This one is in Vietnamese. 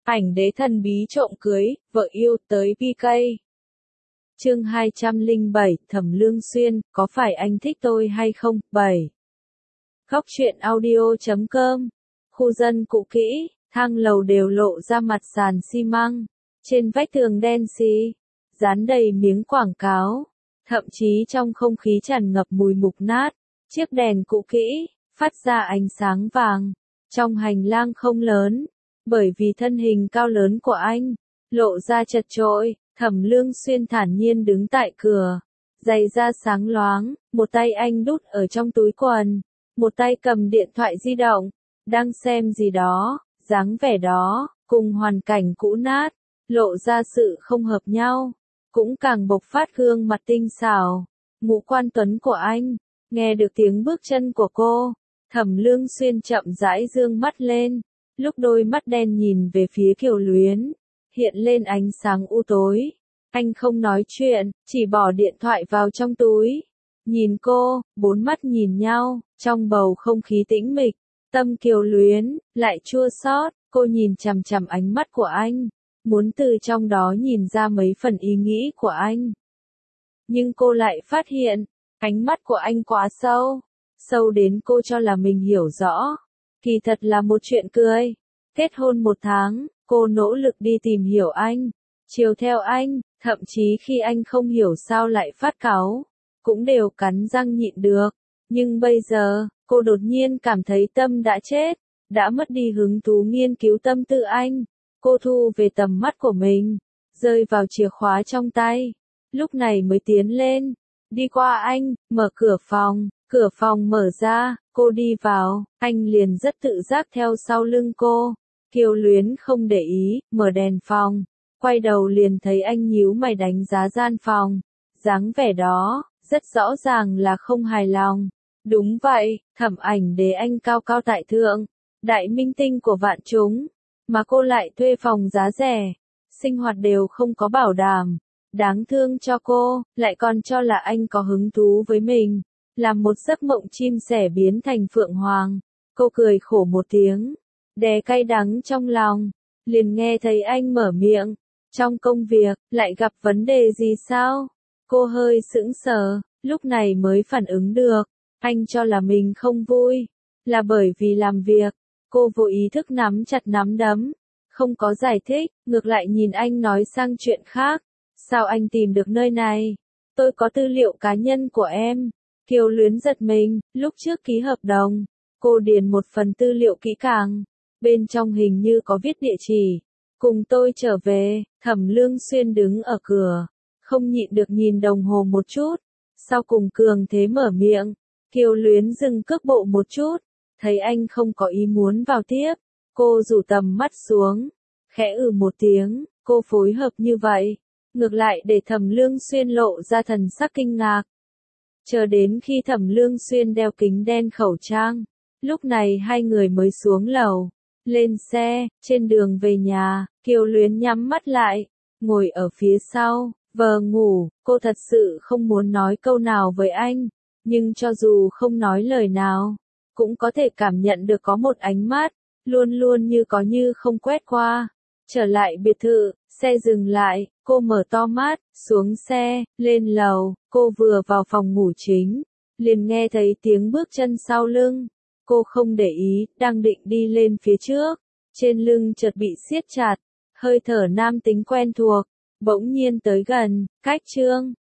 Ảnh đế thần bí trộm cưới, vợ yêu tới PK. Chương 207, Thẩm Lương Xuyên, có phải anh thích tôi hay không? 7. Góc truyện audio.com. Khu dân cũ kỹ, thang lầu đều lộ ra mặt sàn xi măng. Trên vách tường đen xì, dán đầy miếng quảng cáo. Thậm chí trong không khí tràn ngập mùi mục nát. Chiếc đèn cũ kỹ, phát ra ánh sáng vàng. Trong hành lang không lớn, bởi vì thân hình cao lớn của anh, lộ ra chật chội, Thẩm Lương Xuyên thản nhiên đứng tại cửa. Giày da sáng loáng, một tay anh đút ở trong túi quần, một tay cầm điện thoại di động, đang xem gì đó, dáng vẻ đó, cùng hoàn cảnh cũ nát, lộ ra sự không hợp nhau, cũng càng bộc phát gương mặt tinh xảo, ngũ quan tuấn của anh. Nghe được tiếng bước chân của cô, Thẩm Lương Xuyên chậm rãi dương mắt lên, lúc đôi mắt đen nhìn về phía Kiều Luyến, hiện lên ánh sáng u tối. Anh không nói chuyện, chỉ bỏ điện thoại vào trong túi. Nhìn cô, bốn mắt nhìn nhau, trong bầu không khí tĩnh mịch, tâm Kiều Luyến lại chua xót, cô nhìn chằm chằm ánh mắt của anh, muốn từ trong đó nhìn ra mấy phần ý nghĩ của anh. Nhưng cô lại phát hiện, ánh mắt của anh quá sâu, sâu đến cô cho là mình hiểu rõ. Kỳ thật là một chuyện cười. Kết hôn 1 tháng, cô nỗ lực đi tìm hiểu anh, chiều theo anh, thậm chí khi anh không hiểu sao lại phát cáu, cũng đều cắn răng nhịn được. Nhưng bây giờ, cô đột nhiên cảm thấy tâm đã chết, đã mất đi hứng thú nghiên cứu tâm tư anh. Cô thu về tầm mắt của mình, rơi vào chìa khóa trong tay, lúc này mới tiến lên, đi qua anh, mở cửa phòng mở ra, cô đi vào, anh liền rất tự giác theo sau lưng cô. Kiều Luyến không để ý, mở đèn phòng, quay đầu liền thấy anh nhíu mày đánh giá gian phòng, dáng vẻ đó, rất rõ ràng là không hài lòng. Đúng vậy, Thẩm Ảnh Đế anh cao cao tại thượng, đại minh tinh của vạn chúng, mà cô lại thuê phòng giá rẻ, sinh hoạt đều không có bảo đảm. Đáng thương cho cô, lại còn cho là anh có hứng thú với mình, làm một giấc mộng chim sẻ biến thành phượng hoàng. Cô cười khổ một tiếng, đè cay đắng trong lòng, liền nghe thấy anh mở miệng, trong công việc, lại gặp vấn đề gì sao? Cô hơi sững sờ, lúc này mới phản ứng được, anh cho là mình không vui, là bởi vì làm việc. Cô vô ý thức nắm chặt nắm đấm, không có giải thích, ngược lại nhìn anh nói sang chuyện khác. Sao anh tìm được nơi này? Tôi có tư liệu cá nhân của em. Kiều Luyến giật mình, lúc trước ký hợp đồng, cô điền một phần tư liệu kỹ càng, bên trong hình như có viết địa chỉ. Cùng tôi trở về. Thẩm Lương Xuyên đứng ở cửa, không nhịn được nhìn đồng hồ một chút, sau cùng cường thế mở miệng. Kiều Luyến dừng cước bộ một chút, thấy anh không có ý muốn vào tiếp, cô rủ tầm mắt xuống, khẽ một tiếng, cô phối hợp như vậy, ngược lại để Thẩm Lương Xuyên lộ ra thần sắc kinh ngạc. Chờ đến khi Thẩm Lương Xuyên đeo kính đen khẩu trang, lúc này hai người mới xuống lầu, lên xe. Trên đường về nhà, Kiều Luyến nhắm mắt lại, ngồi ở phía sau, vờ ngủ. Cô thật sự không muốn nói câu nào với anh, nhưng cho dù không nói lời nào, cũng có thể cảm nhận được có một ánh mắt, luôn luôn như có như không quét qua. Trở lại biệt thự, xe dừng lại, cô mở to mắt, xuống xe, lên lầu. Cô vừa vào phòng ngủ chính, liền nghe thấy tiếng bước chân sau lưng. Cô không để ý, đang định đi lên phía trước, trên lưng chợt bị siết chặt, hơi thở nam tính quen thuộc, bỗng nhiên tới gần. Cách chương